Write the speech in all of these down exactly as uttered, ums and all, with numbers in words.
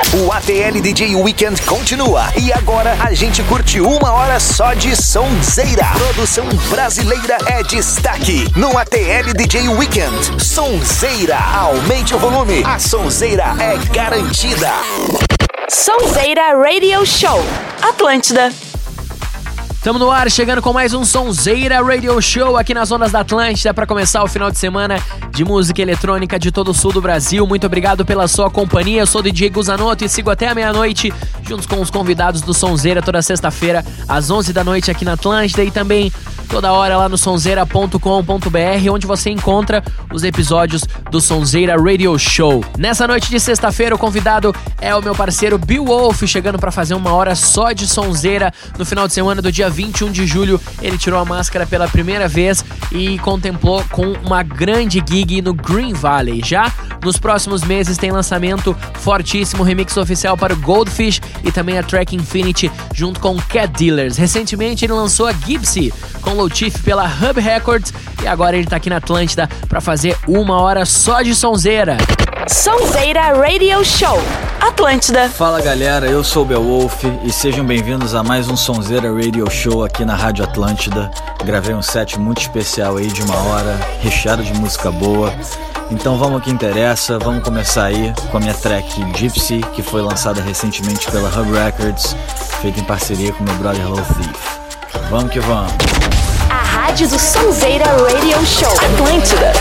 O A T L D J Weekend continua e agora a gente curte uma hora só de sonzeira. Produção brasileira é destaque no A T L D J Weekend. Sonzeira, aumente o volume, a sonzeira é garantida. Sonzeira Radio Show, Atlântida. Estamos no ar, chegando com mais um Sonzeira Radio Show aqui nas ondas da Atlântida para começar o final de semana de música eletrônica de todo o sul do Brasil. Muito obrigado pela sua companhia. Eu sou o D J Guzanoto e sigo até a meia-noite juntos com os convidados do Sonzeira toda sexta-feira às onze da noite aqui na Atlântida e também toda hora lá no sonzeira ponto com ponto b r, onde você encontra os episódios do Sonzeira Radio Show. Nessa noite de sexta-feira, o convidado é o meu parceiro Bill Wolf, chegando para fazer uma hora só de sonzeira no final de semana do dia vinte e um de julho. Ele tirou a máscara pela primeira vez e contemplou com uma grande gig no Green Valley. Já nos próximos meses tem lançamento fortíssimo, remix oficial para o Goldfish e também a track Infinity junto com Cat Dealers. Recentemente ele lançou a Gypsy com Low Chief pela Hub Records e agora ele tá aqui na Atlântida para fazer uma hora só de sonzeira. Sonzeira Radio Show, Atlântida. Fala galera, eu sou o Beowulf e sejam bem-vindos a mais um Sonzeira Radio Show aqui na Rádio Atlântida. Gravei um set muito especial aí de uma hora, recheado de música boa. Então vamos ao que interessa, vamos começar aí com a minha track Gypsy, que foi lançada recentemente pela Hub Records, feita em parceria com meu brother Low Thief. Vamos que vamos. A rádio do Sonzeira Radio Show, Atlântida.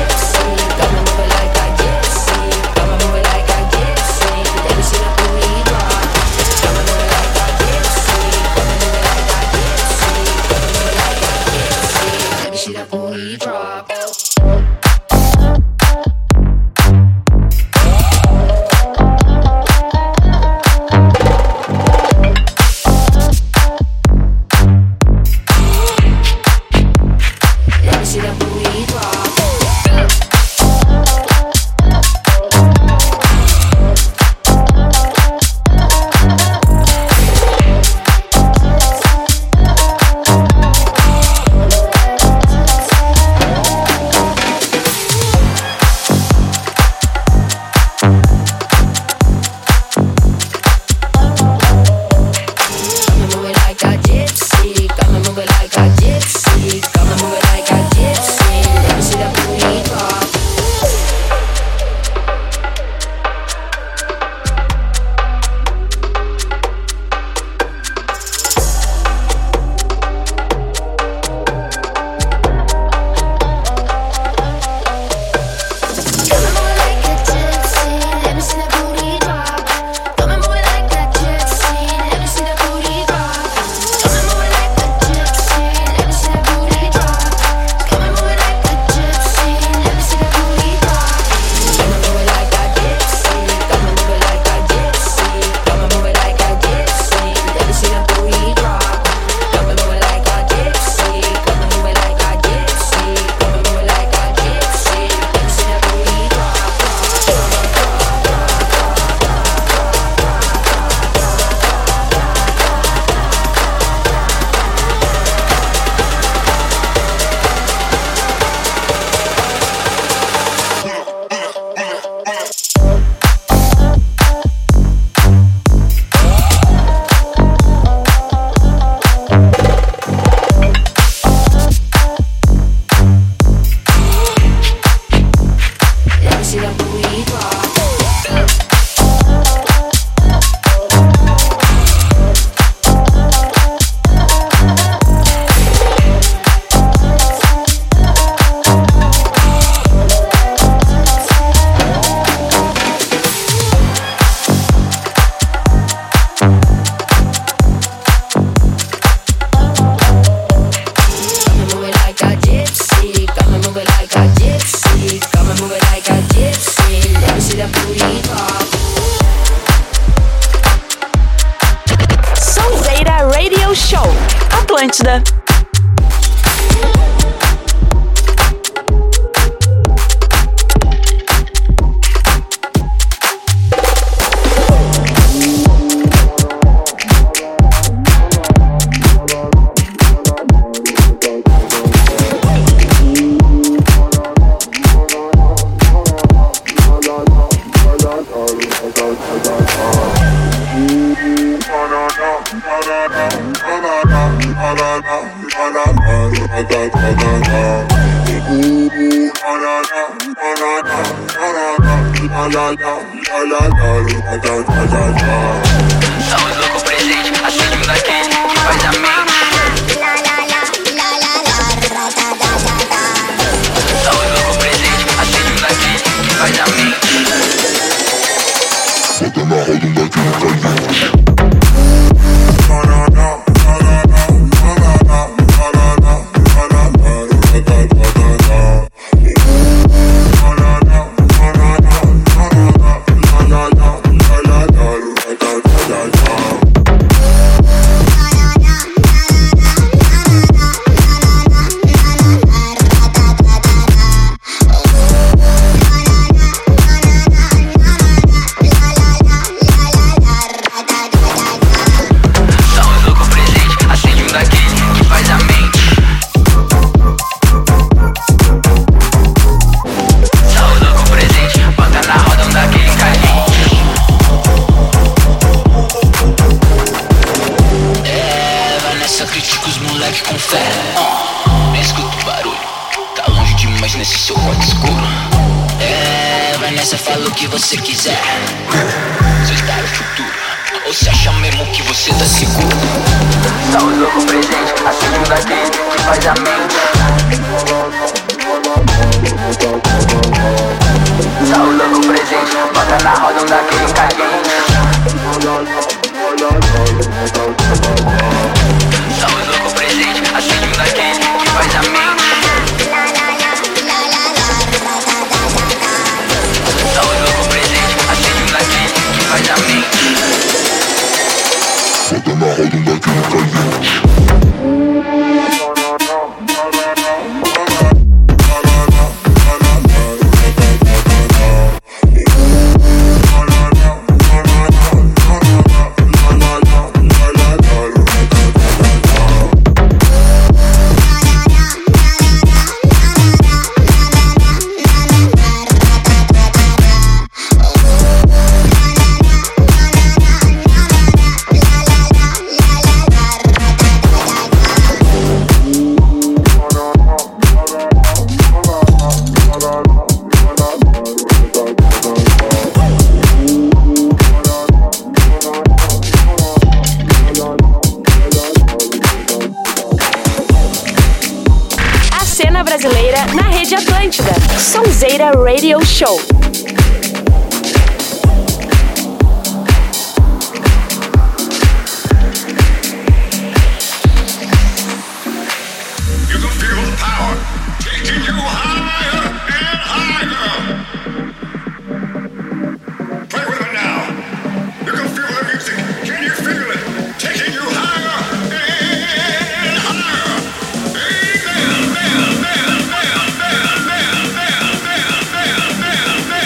Atlântida. Oh, Somos louco presente, acende um daquele que faz a mente. Somos louco presente, acende um daquele que faz a mente. Bota na roda um daquele caliente. Você quiser, você está no futuro, ou se acha mesmo que você tá seguro? Somos louco presente, acende um daquele que faz a mente. Somos louco presente, bota na roda um daquele caliente. Somos louco presente, acende um daquele que faz a mente. Faz a mente. Bota na roda um daquele caliente. Brasileira na Rede Atlântida. Sonzeira Radio Show. You can feel the power taking you higher and higher. Play with it now. You can feel the music. Can you feel it taking you higher and higher? Amen, man, man, man, man, man, man, man, man, man, man.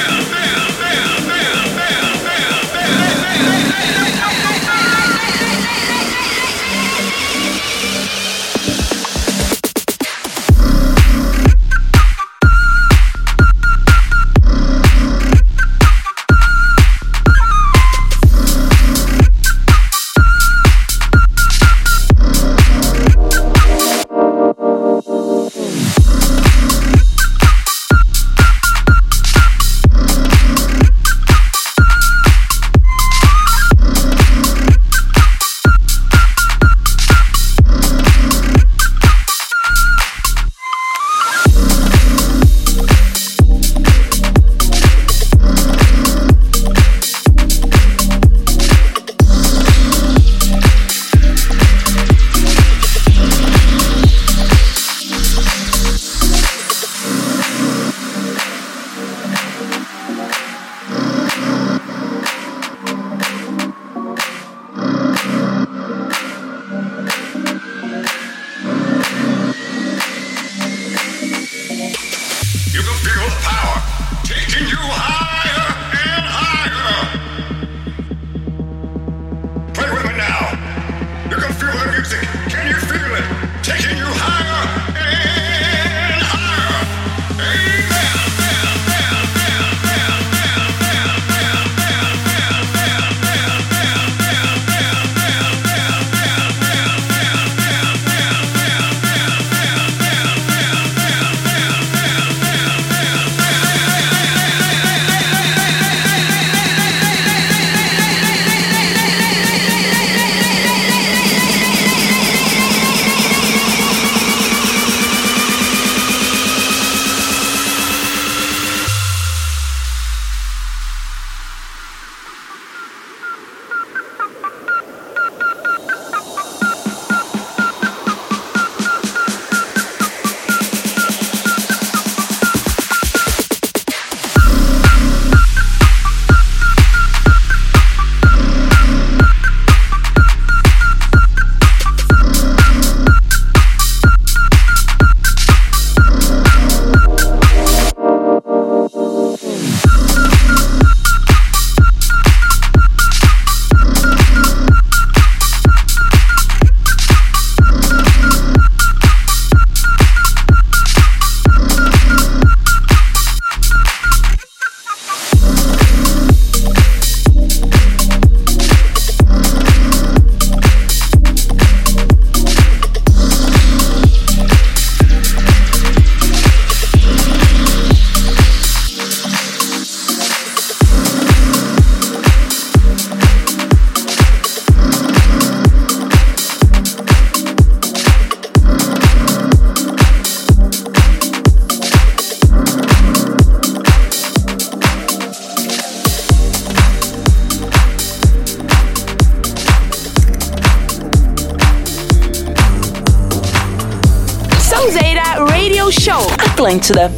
Atlântida.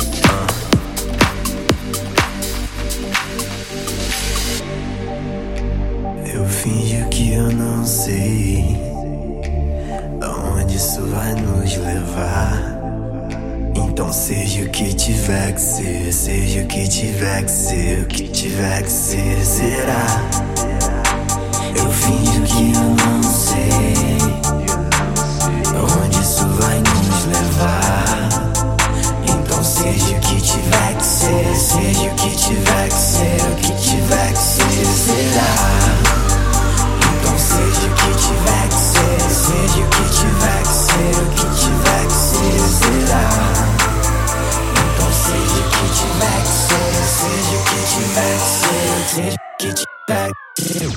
Eu finjo que eu não sei aonde isso vai nos levar. Então seja o que tiver que ser, seja o que tiver que ser, o que tiver que ser, será. Eu finjo que eu não sei aonde isso vai nos levar. Então seja o que tiver que ser, seja o que tiver que ser, o que tiver que ser, será. Então seja o que tiver que ser, seja o que tiver que ser, o que tiver que ser, será. Então seja o que tiver que ser, seja o que tiver que ser, seja o que tiver que ser.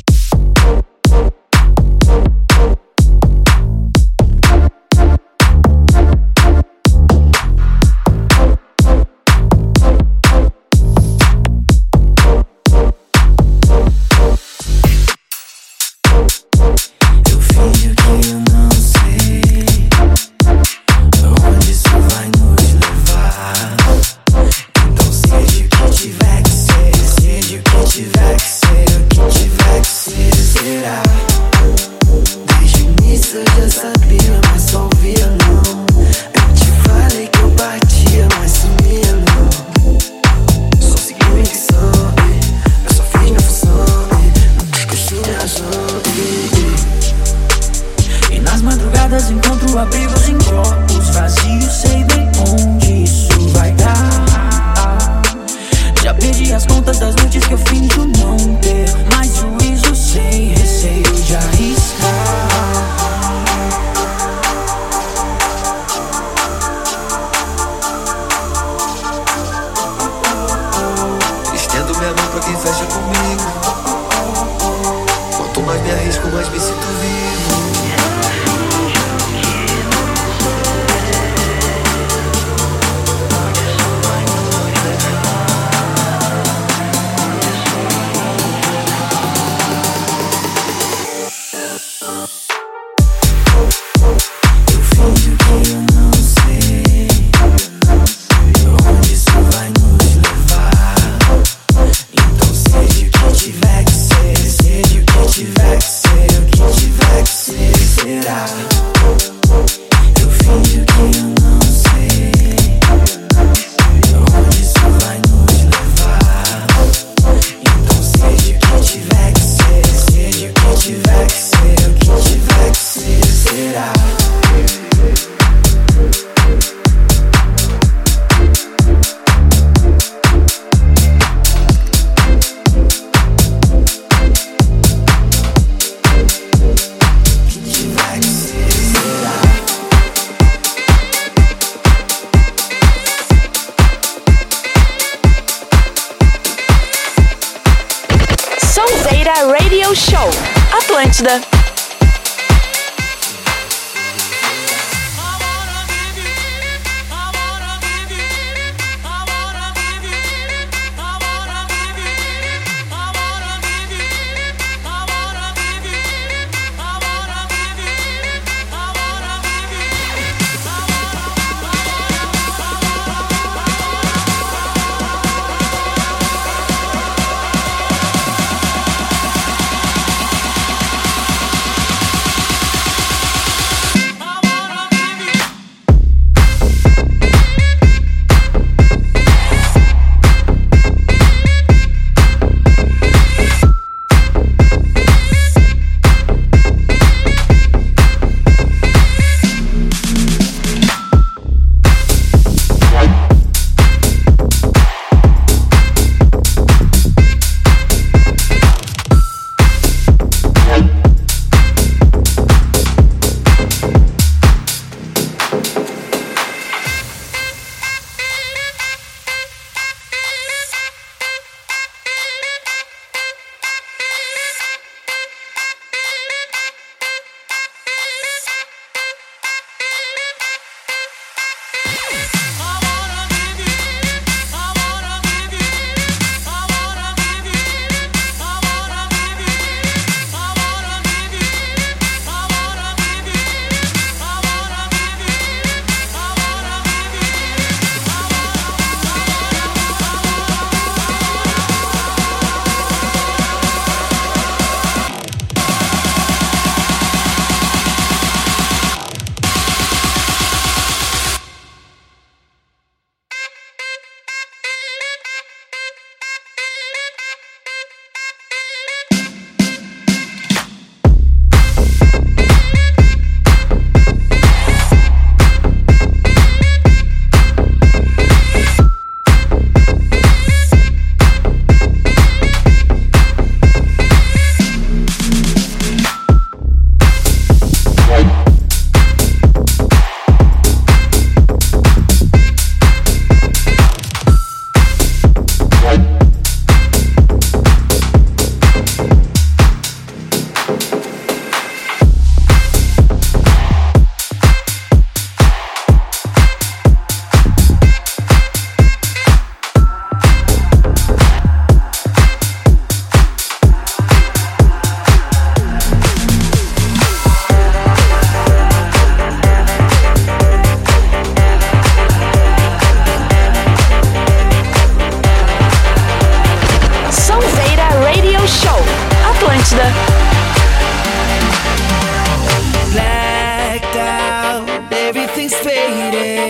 Radio Show Atlântida.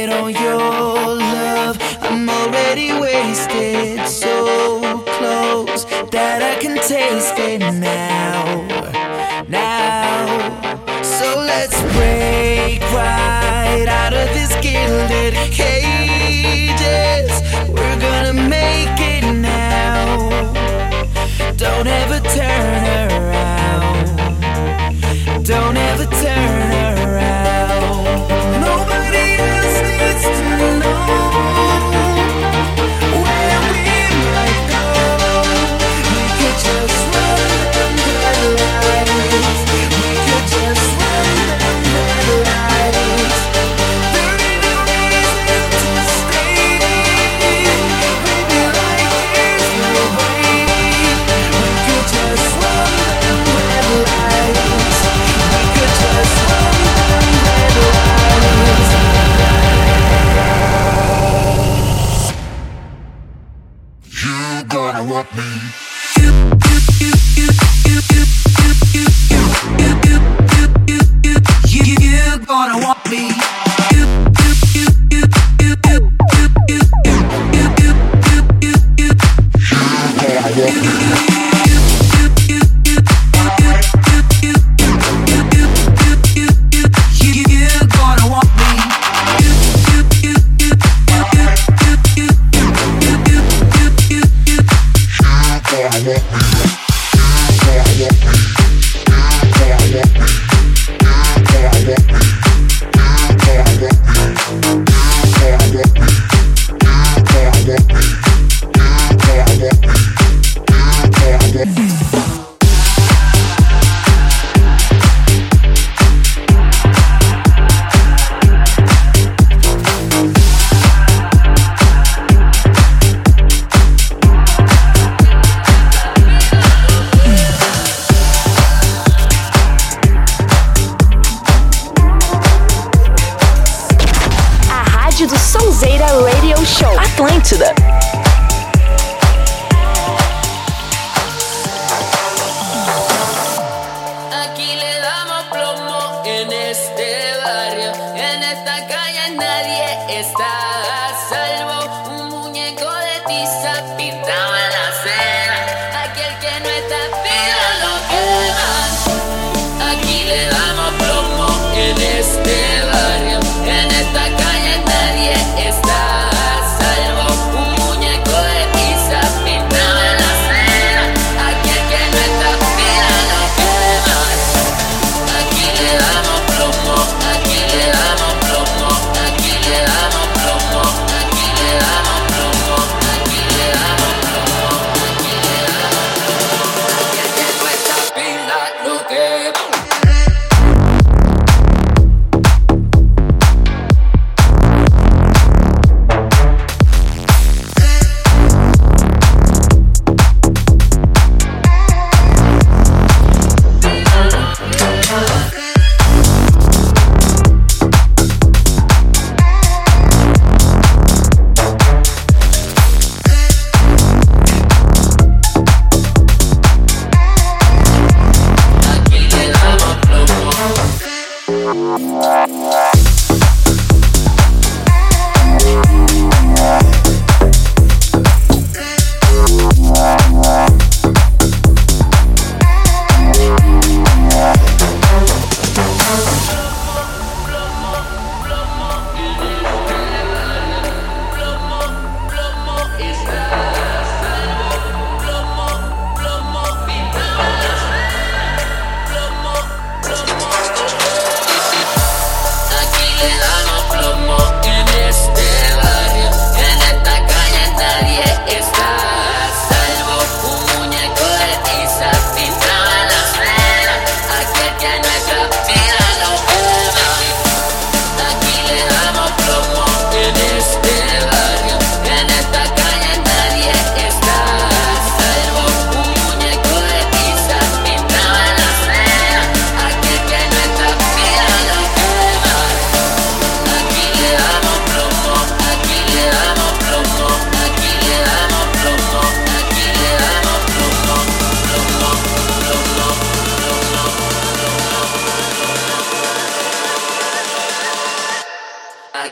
it on your love. I'm already wasted, so close that I can taste it now, now. So let's break right out of this gilded cages. We're gonna make it now. Don't ever turn around. Don't ever turn around. Nobody else needs to know where we might go. We could just run them red lights. We could just run them red lights. There ain't no reason to stay. Baby, like there's no way. We could just run them red lights. We could just run them red lights. You gonna want me. You gonna want me. You gonna want me. Atlântida. Aquí le damos plomo en este barrio, en esta calle nadie está a salvo. Un muñeco de tiza pintado en la acera, aquel que no está fino lo queman. Aquí le damos plomo en este barrio, en esta calle nadie está a salvo. Un muñeco de tiza pintado en la acera, aquel que no está fino lo queman. Aquí le damos plomo, aquí le damos plomo, aquí le damos plomo, aquí le damos plomo, aquí le damos plomo, aquí le damos plomo. Aquel que no está fino lo queman.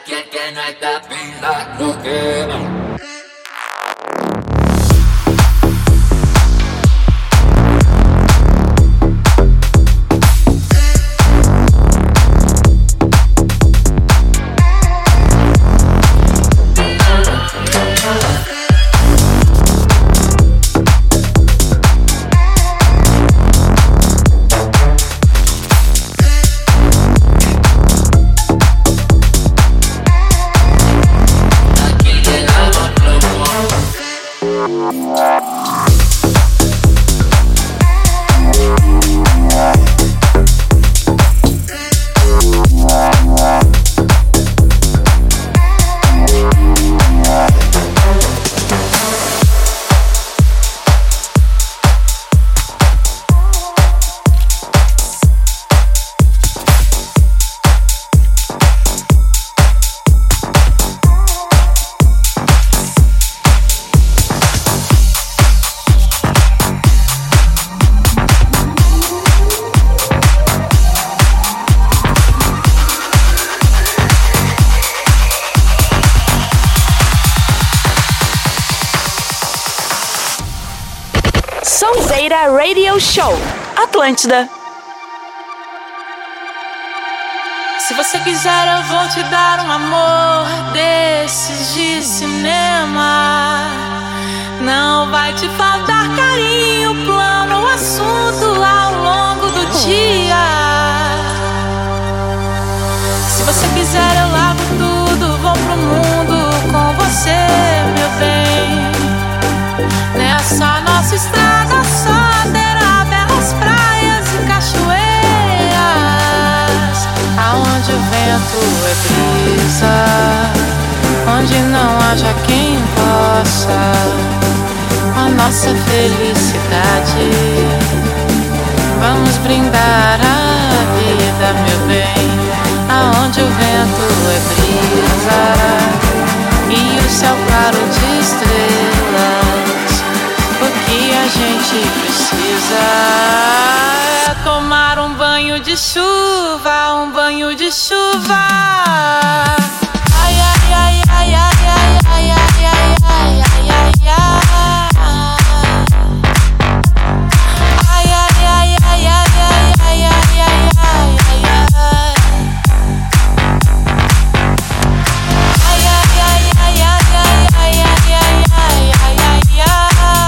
Aquí el que no está pila lo quema. Sonzeira Radio Show, Atlântida. Se você quiser eu vou te dar um amor desses de cinema. Não vai te faltar carinho, plano ou assunto ao longo do dia. Se você quiser eu largo tudo, vou pro mundo com você, meu bem. Nessa nossa estrada só terá belas praias e cachoeiras, aonde o vento é brisa, onde não haja quem possa a nossa felicidade. Vamos brindar a vida, meu bem, aonde o vento é brisa e o céu claro de estrelas. O que a gente precisa é tomar um banho de chuva, um banho de chuva. Ai, ai, ai, ai, ai, ai, ai, ai, ai, ai, ai, ai, ai. Ai, ai, ai, ai, ai, ai, ai, ai, ai, ai, ai. Ai, ai, ai, ai, ai, ai, ai, ai, ai, ai, ai, ai.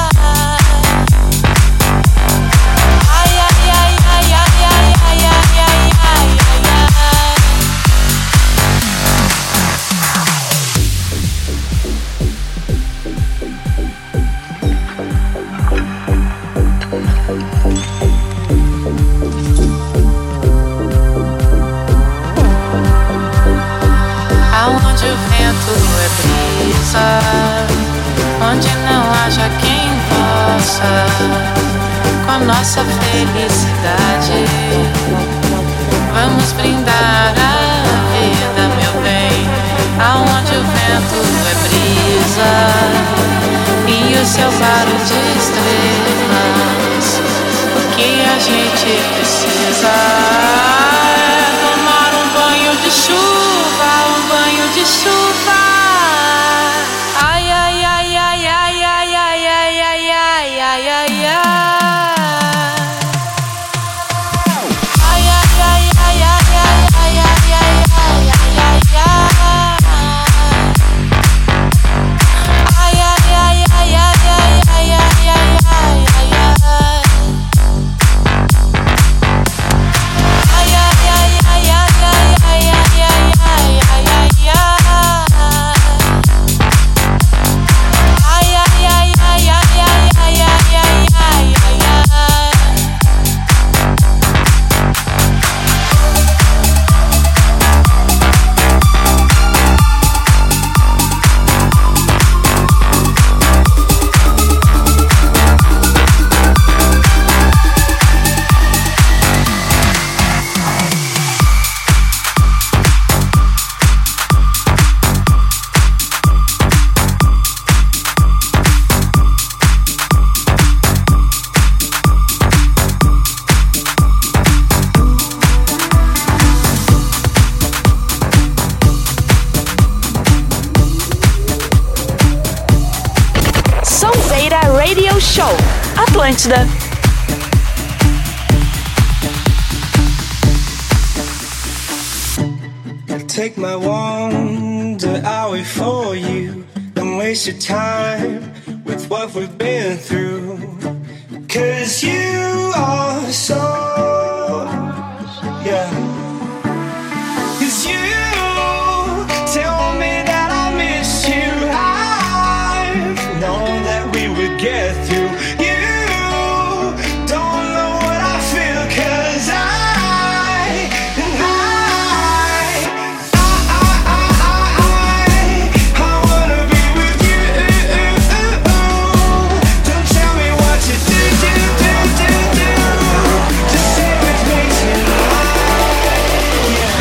Aonde o vento é brisa, onde não haja quem possa com a nossa felicidade. Vamos brindar a vida, meu bem, aonde o vento é brisa e o céu claro de estrelas. O que a gente precisa é tomar um banho de chuva, um banho de chuva. Ai, ai, ai, ai, ai, ai, ai, ai, ai, ai, ai, ai, ai. Atlântida. Take my wonder away for you. Don't waste your time with what we've been through. Cause you are so, yeah. Cause you tell me that I miss you. I've known that we would get through. You don't know what I feel. Cause I, and I, I wanna be with you. Don't tell me what to do, do, do, do, do. Just stay with me tonight, yeah.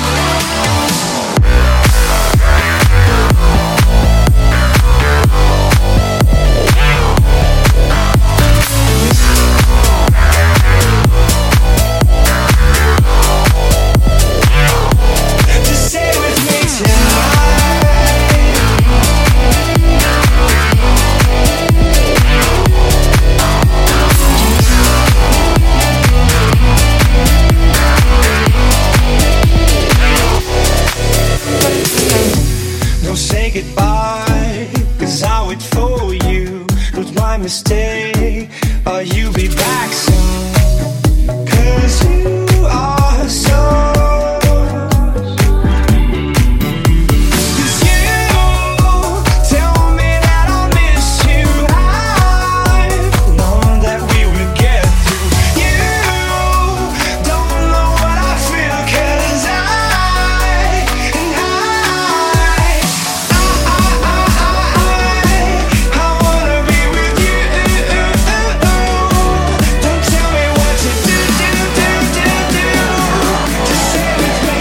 Just stay with me tonight. Don't say goodbye, cause I'll wait for you. Was my mistake, or you be back soon. Cause you are so. Cause you tell me that I miss you. I've known that we would get through. You don't know what I feel. Cause I, and I, I, I, I wanna be with you. Don't tell me what to do, do, do, do, do. Just stay with me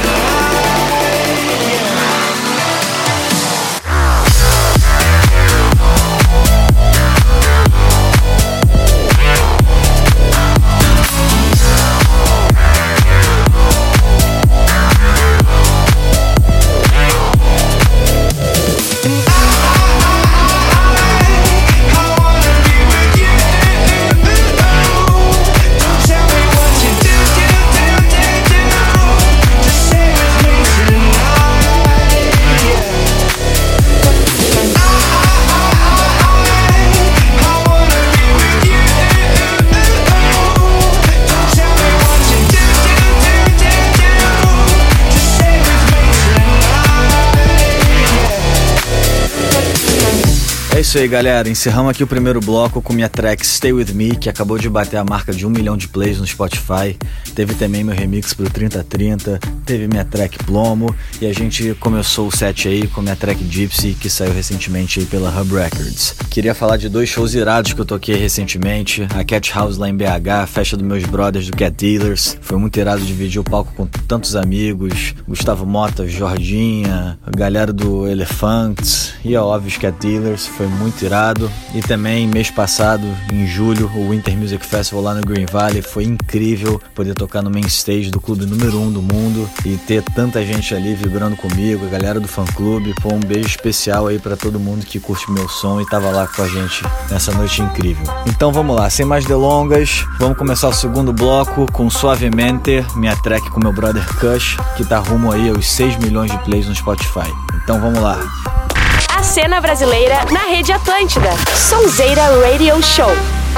É isso aí, galera. Encerramos aqui o primeiro bloco com minha track Stay With Me, que acabou de bater a marca de um milhão de plays no Spotify. Teve também meu remix pro trinta trinta, teve minha track Plomo, e a gente começou o set aí com minha track Gypsy, que saiu recentemente aí pela Hub Records. Queria falar de dois shows irados que eu toquei recentemente. A Cat House lá em B H, a festa dos meus brothers do Cat Dealers. Foi muito irado dividir o palco com tantos amigos. Gustavo Mota, Jordinha, a galera do Elephants e, óbvio, os Cat Dealers. Foi muito irado. E também, mês passado, em julho, o Winter Music Festival lá no Green Valley. Foi incrível poder tocar no main stage do clube número um do mundo e ter tanta gente ali vibrando comigo, a galera do fã-clube. Pô, um beijo especial aí pra todo mundo que curte meu som e tava lá com a gente nessa noite incrível. Então vamos lá, sem mais delongas, vamos começar o segundo bloco com Suavemente, minha track com meu brother Kush, que tá rumo aí aos seis milhões de plays no Spotify. Então vamos lá. A cena brasileira na Rede Atlântida. Sonzeira Radio Show.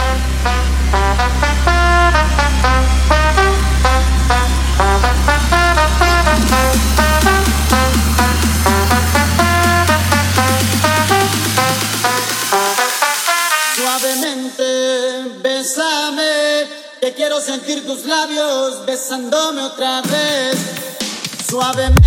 Suavemente, bésame, que quiero sentir tus labios besándome otra vez. Suavemente.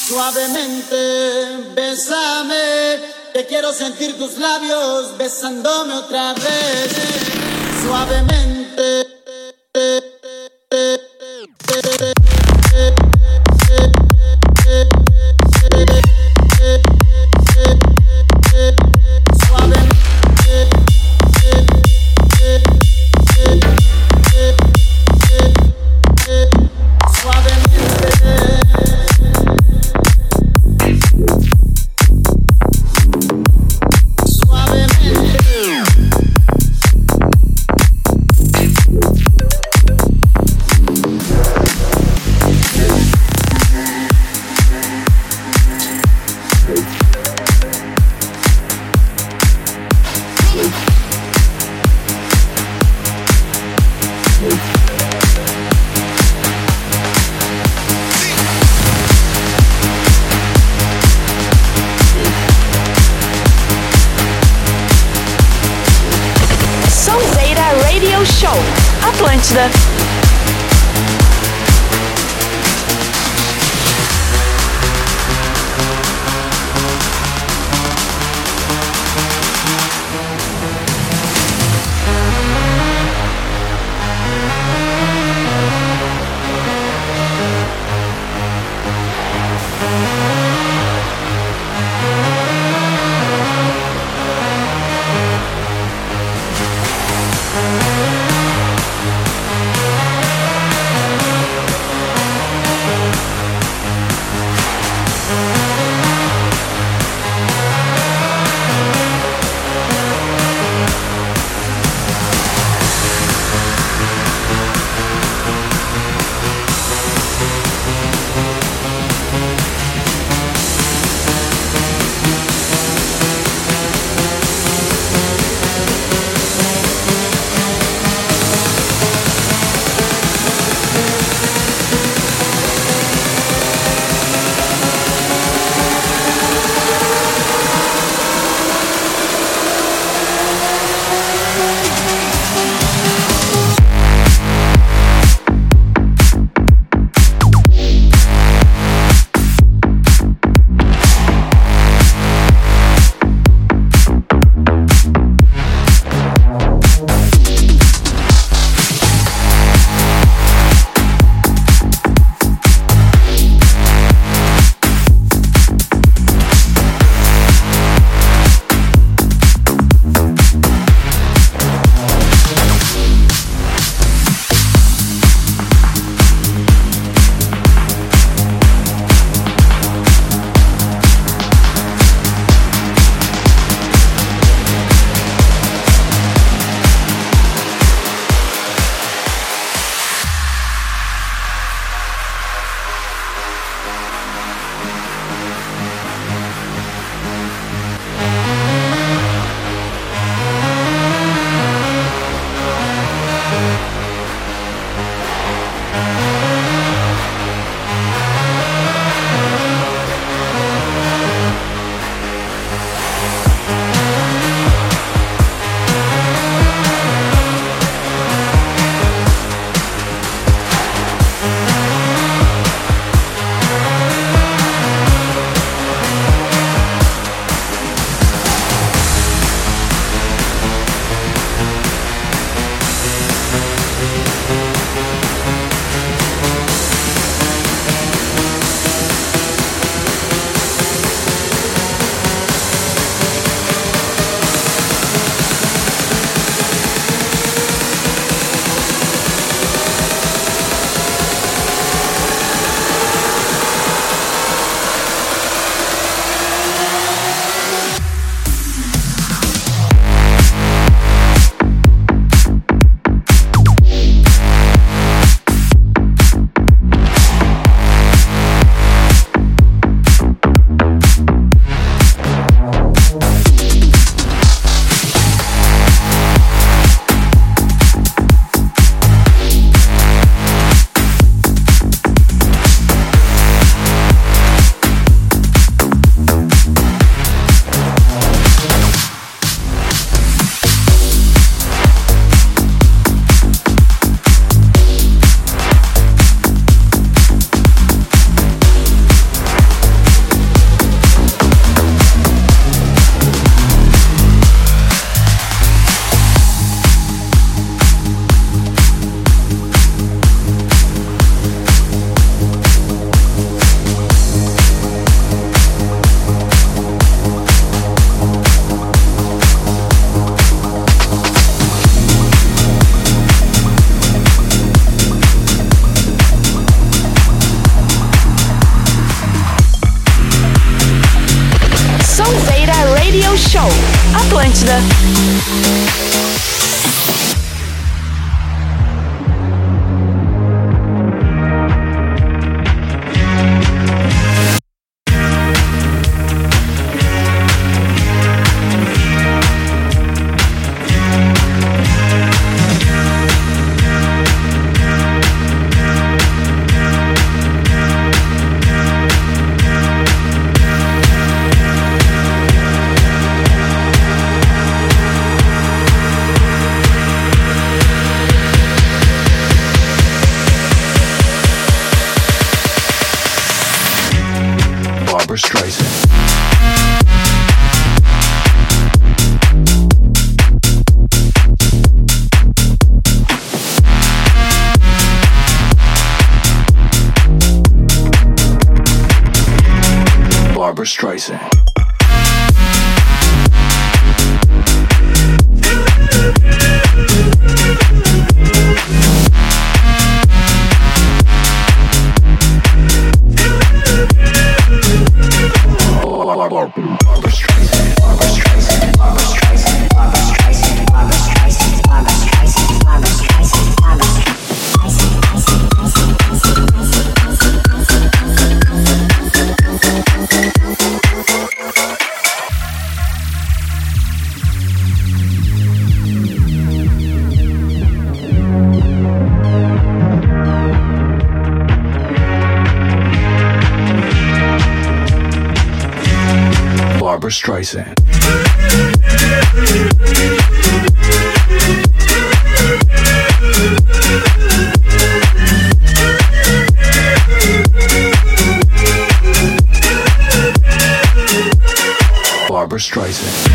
Suavemente, bésame, que quiero sentir tus labios besándome otra vez. Suavemente. Show, Atlântida. We'll be right back. Radio Show. Atlântida. Barbra Streisand. Barbra Streisand. Barbra Streisand. Barbra Streisand.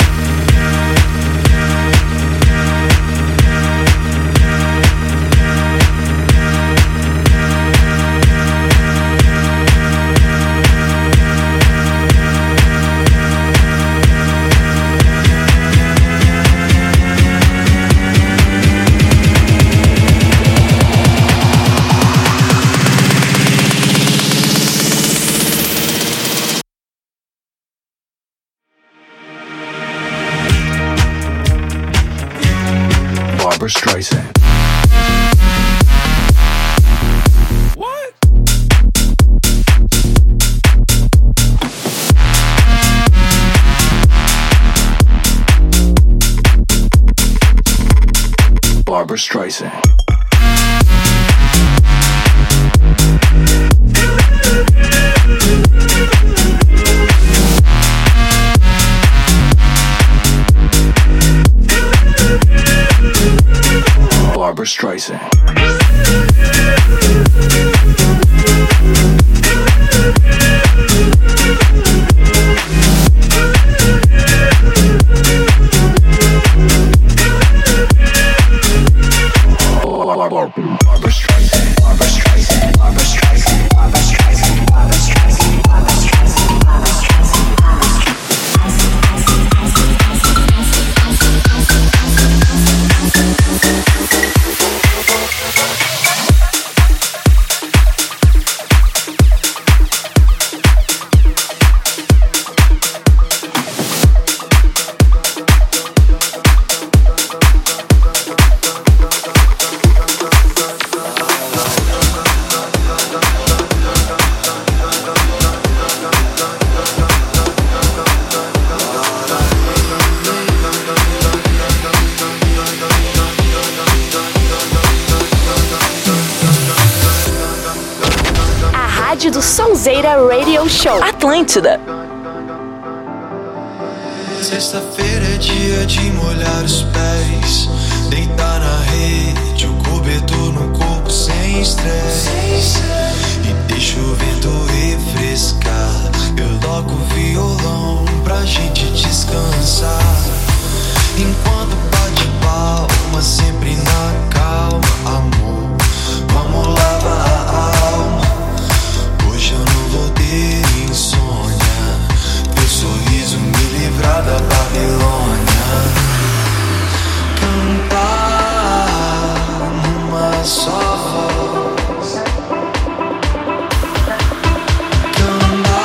Barbra Streisand. What? Barbra Streisand. Barbra Streisand. Barbra Streisand. Barbra Streisand. Barbra Streisand. Barbra Streisand. Barbra Streisand. Barbra Streisand. Barbra Do Sonzeira Radio Show. Atlântida. Sexta-feira é dia de molhar os pés, deitar na rede, o cobertor no corpo sem estresse. E deixa o vento refrescar. Eu toco o violão pra gente descansar. Enquanto bate palma, sempre na calma, amor. Vamos lavar a alma. Hoje eu não vou ter insônia. Teu sorriso me livrar da Babilônia. Cantar numa só voz. Cantar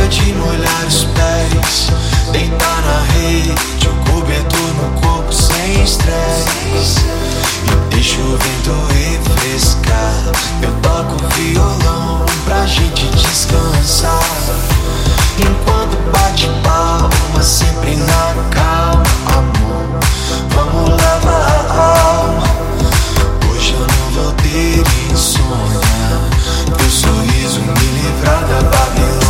pode molhar os pés, deitar na rede, o cobertor no corpo sem estresse. E deixa o vento refrescar. Eu toco violão pra gente descansar. Enquanto bate palma, sempre na calma, amor, vamos lavar a alma. Hoje eu não vou ter insônia, teu sorriso me livrar da Babilônia.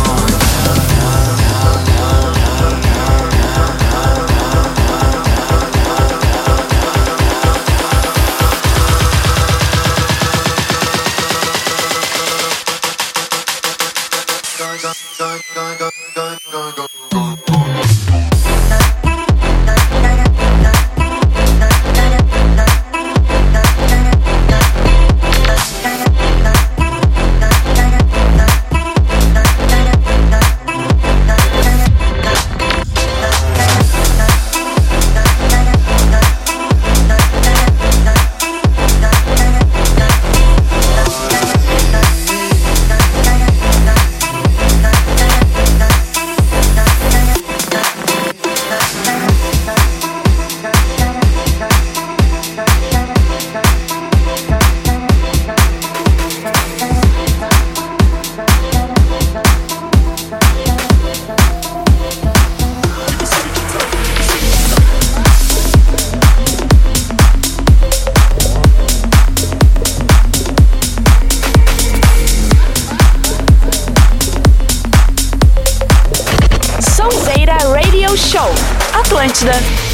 Show Atlântida.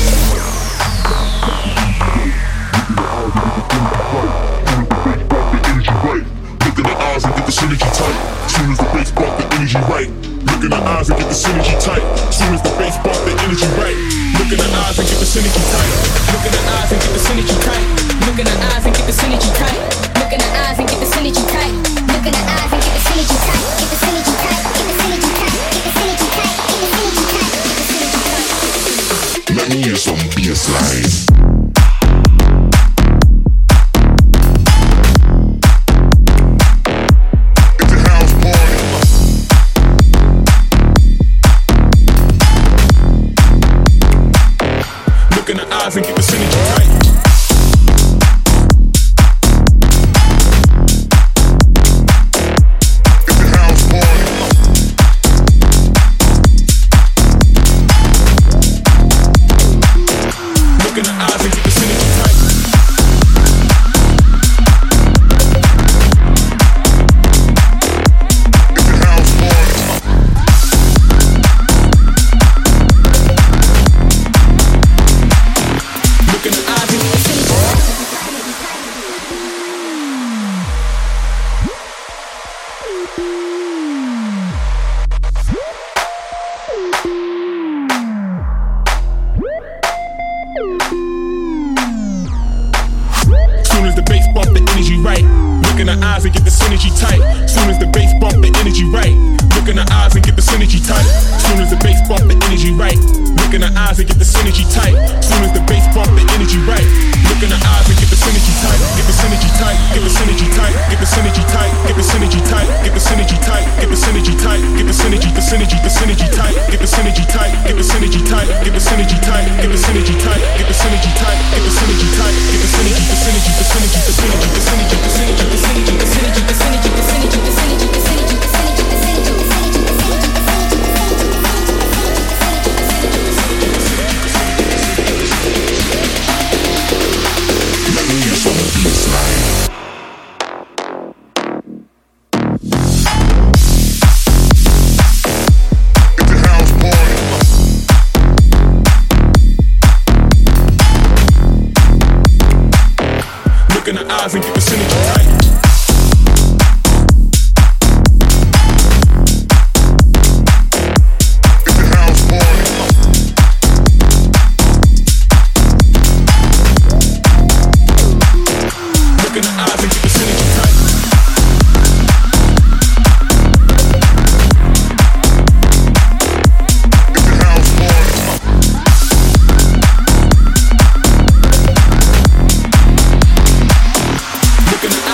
Look in the eyes and get the synergy tight. Soon as the bass bump, the energy right. Look in the eyes and get the synergy tight. Soon as the bass bump, the energy right. Look in the eyes and get the synergy tight. Look in the eyes and get the synergy tight. Look in the eyes and get the synergy tight. Look in the eyes and get the synergy tight. Look in the eyes and get the synergy tight. Get the synergy tight. Get the synergy tight. Get the synergy tight. Get the synergy tight. Let me hear some bass line. And get the synergy tight. It's a house party. Look in the eyes and get the synergy tight. It's a house party. Look in the eyes and get the synergy tight. Soon as the bass bump, the energy right. Look in the eyes and get the synergy tight. Soon as the bass bump, the energy right. Look in the eyes and get the synergy tight. Soon as the bass bump, the energy right. Look in the eyes and get the synergy tight. Soon as the bass bump, the energy right. Look in the eyes and get the synergy tight. Get the synergy tight. Get the synergy tight. Get the synergy tight. Get the synergy tight. Get the synergy tight. Get the synergy tight. Get the synergy. The synergy. The synergy tight. Get the synergy tight. Get the synergy tight. Get the synergy tight. Get the synergy tight. Get the synergy tight. Get the synergy tight. Get the synergy. The synergy. The synergy. The synergy. The synergy. The synergy. The synergy. The synergy. The synergy. The synergy. The synergy. The synergy. The synergy. The synergy. The synergy. The Let me hear some bass line. It's a house party. Look in the eyes and get the synergy tight. It's a house party. Look in the eyes and get the synergy tight. It's a house party. Look in the eyes.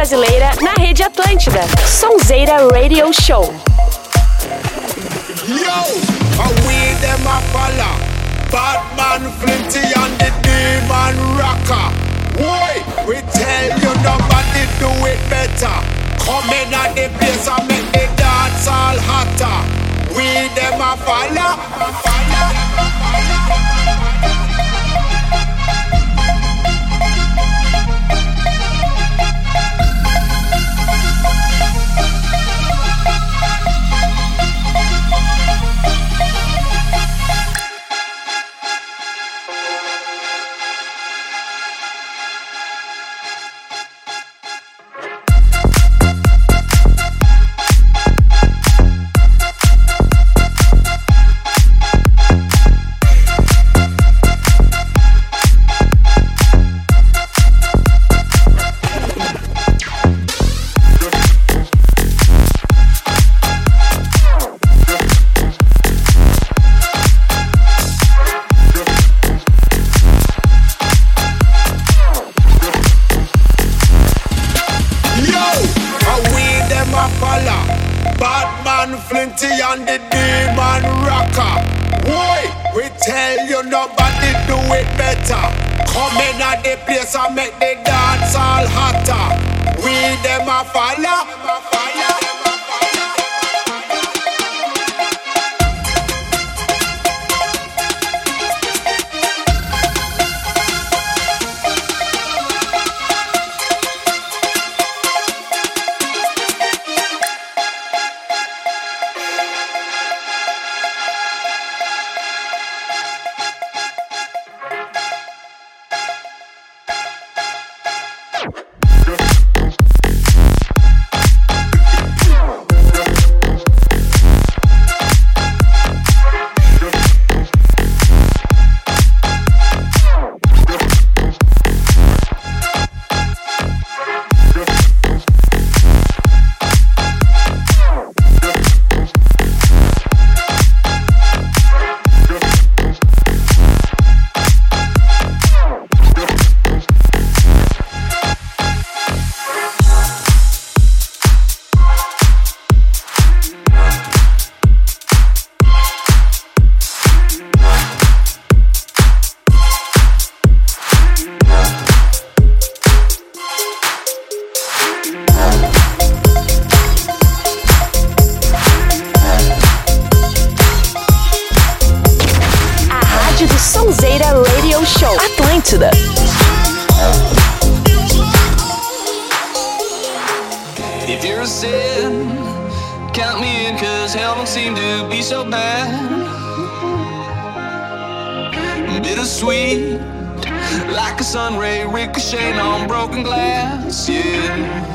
brasileira na Rede Atlântida. Sonzeira Radio Show. Yo, we them a follow. Batman, Flinty and the Demon Rocker. Why? We tell you nobody do it better. Come in at the place and make the dance all hotter. We them a follow. If you're a sin, count me in, cause hell don't seem to be so bad. Bittersweet, like a sun ray ricocheting on broken glass, yeah.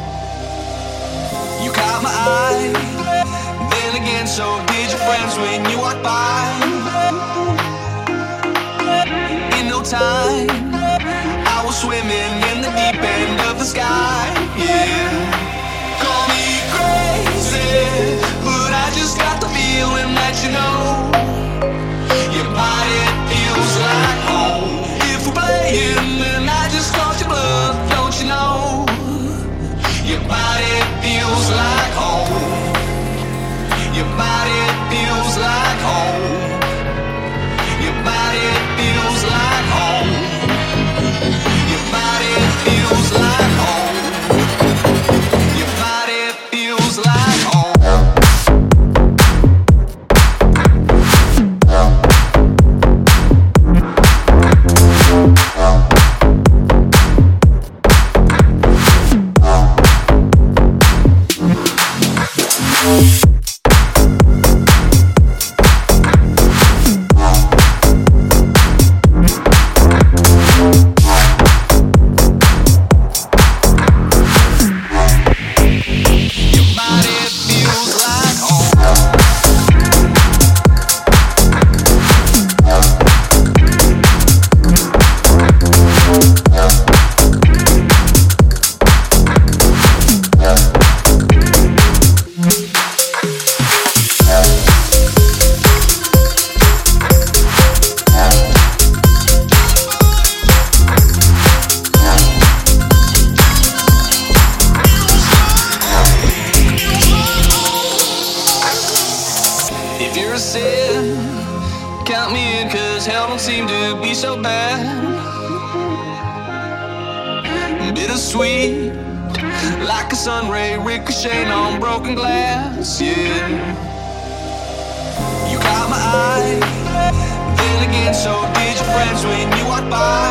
You caught my eye, then again so did your friends when you walked by. In no time, I was swimming in the deep end of the sky, yeah. Call me crazy, but I just got the feeling that you know your body feels like home. If we're playing, then I just caught your bluff, don't you know? Your body feels like home. Your body feels like home. Your body feels like home. Your body feels like home. don't seem to be so bad. Bittersweet, like a sun ray ricocheting on broken glass, yeah. You caught my eye, then again so did your friends when you walked by.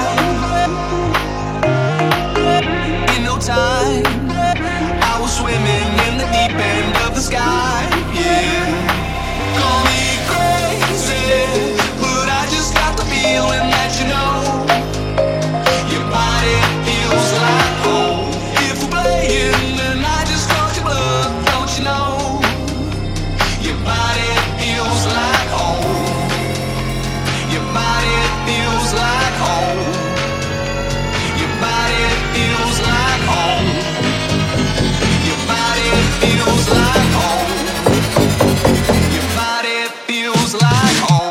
In no time, I was swimming in the deep end of the sky, yeah. Call me crazy, but I just got the feeling that you know your body feels like home. If we're playing, then I just caught your blood, don't you know? Your body feels like home. Your body feels like home. Your body feels like home. Your body feels like home. Your body feels like home.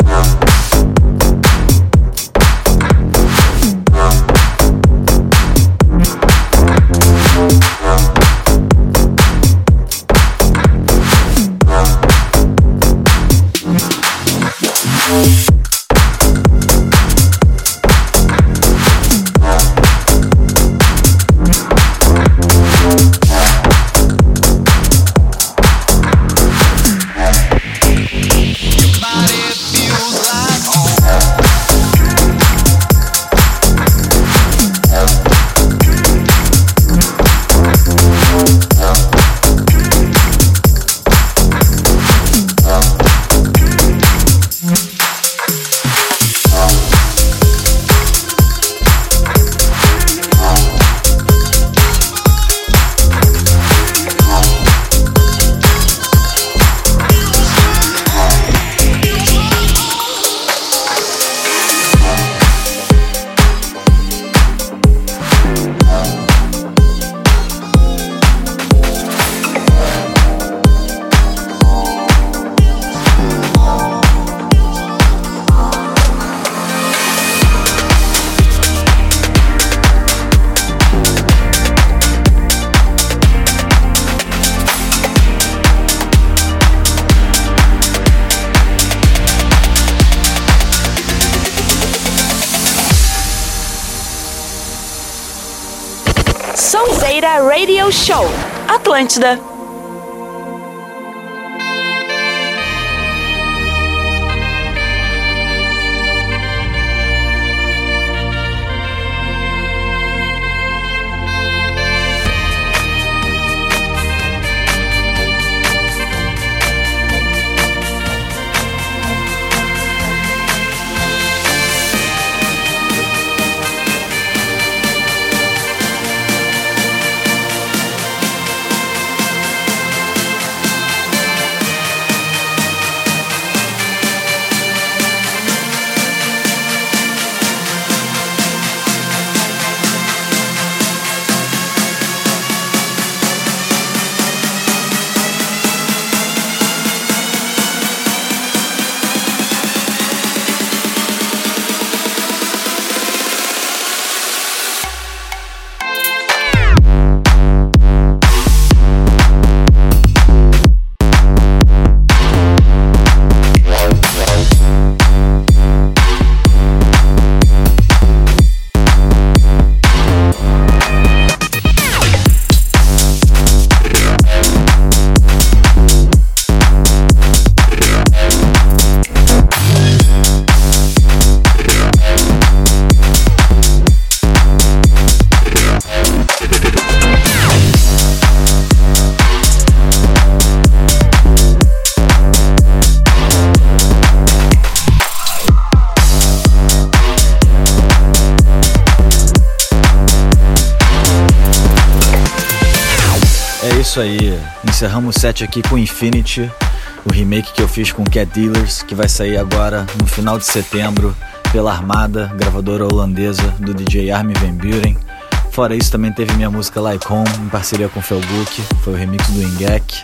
Sonzeira Radio Show, Atlântida. Isso aí, encerramos o set aqui com Infinity, o remake que eu fiz com Cat Dealers, que vai sair agora no final de setembro pela Armada, gravadora holandesa do D J Armin van Buuren. Fora isso também teve minha música Like Home, em parceria com Felbook, foi o remix do Ingek.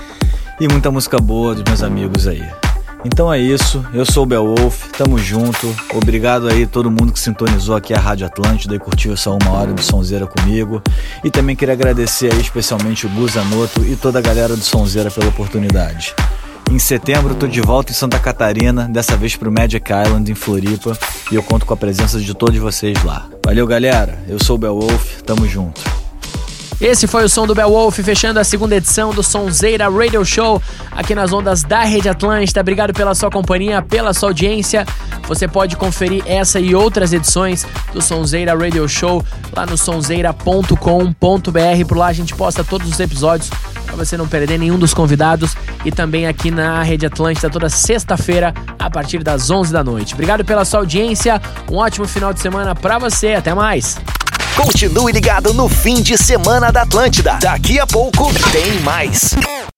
E muita música boa dos meus amigos aí. Então é isso, eu sou o Beowulf, tamo junto, obrigado aí todo mundo que sintonizou aqui a Rádio Atlântida e curtiu essa uma hora do Sonzeira comigo, e também queria agradecer aí especialmente o Gu Zanotto e toda a galera do Sonzeira pela oportunidade. Em setembro, tô de volta em Santa Catarina, dessa vez pro Magic Island, em Floripa, e eu conto com a presença de todos vocês lá. Valeu, galera. Eu sou o Beowulf, tamo junto. Esse foi o som do Beowulf, fechando a segunda edição do Sonzeira Radio Show, aqui nas ondas da Rede Atlântida. Obrigado pela sua companhia, pela sua audiência. Você pode conferir essa e outras edições do Sonzeira Radio Show lá no sonzeira ponto com ponto b r. Por lá a gente posta todos os episódios para você não perder nenhum dos convidados, e também aqui na Rede Atlântida toda sexta-feira a partir das onze da noite. Obrigado pela sua audiência, um ótimo final de semana para você, até mais! Continue ligado no fim de semana da Atlântida. Daqui a pouco tem mais.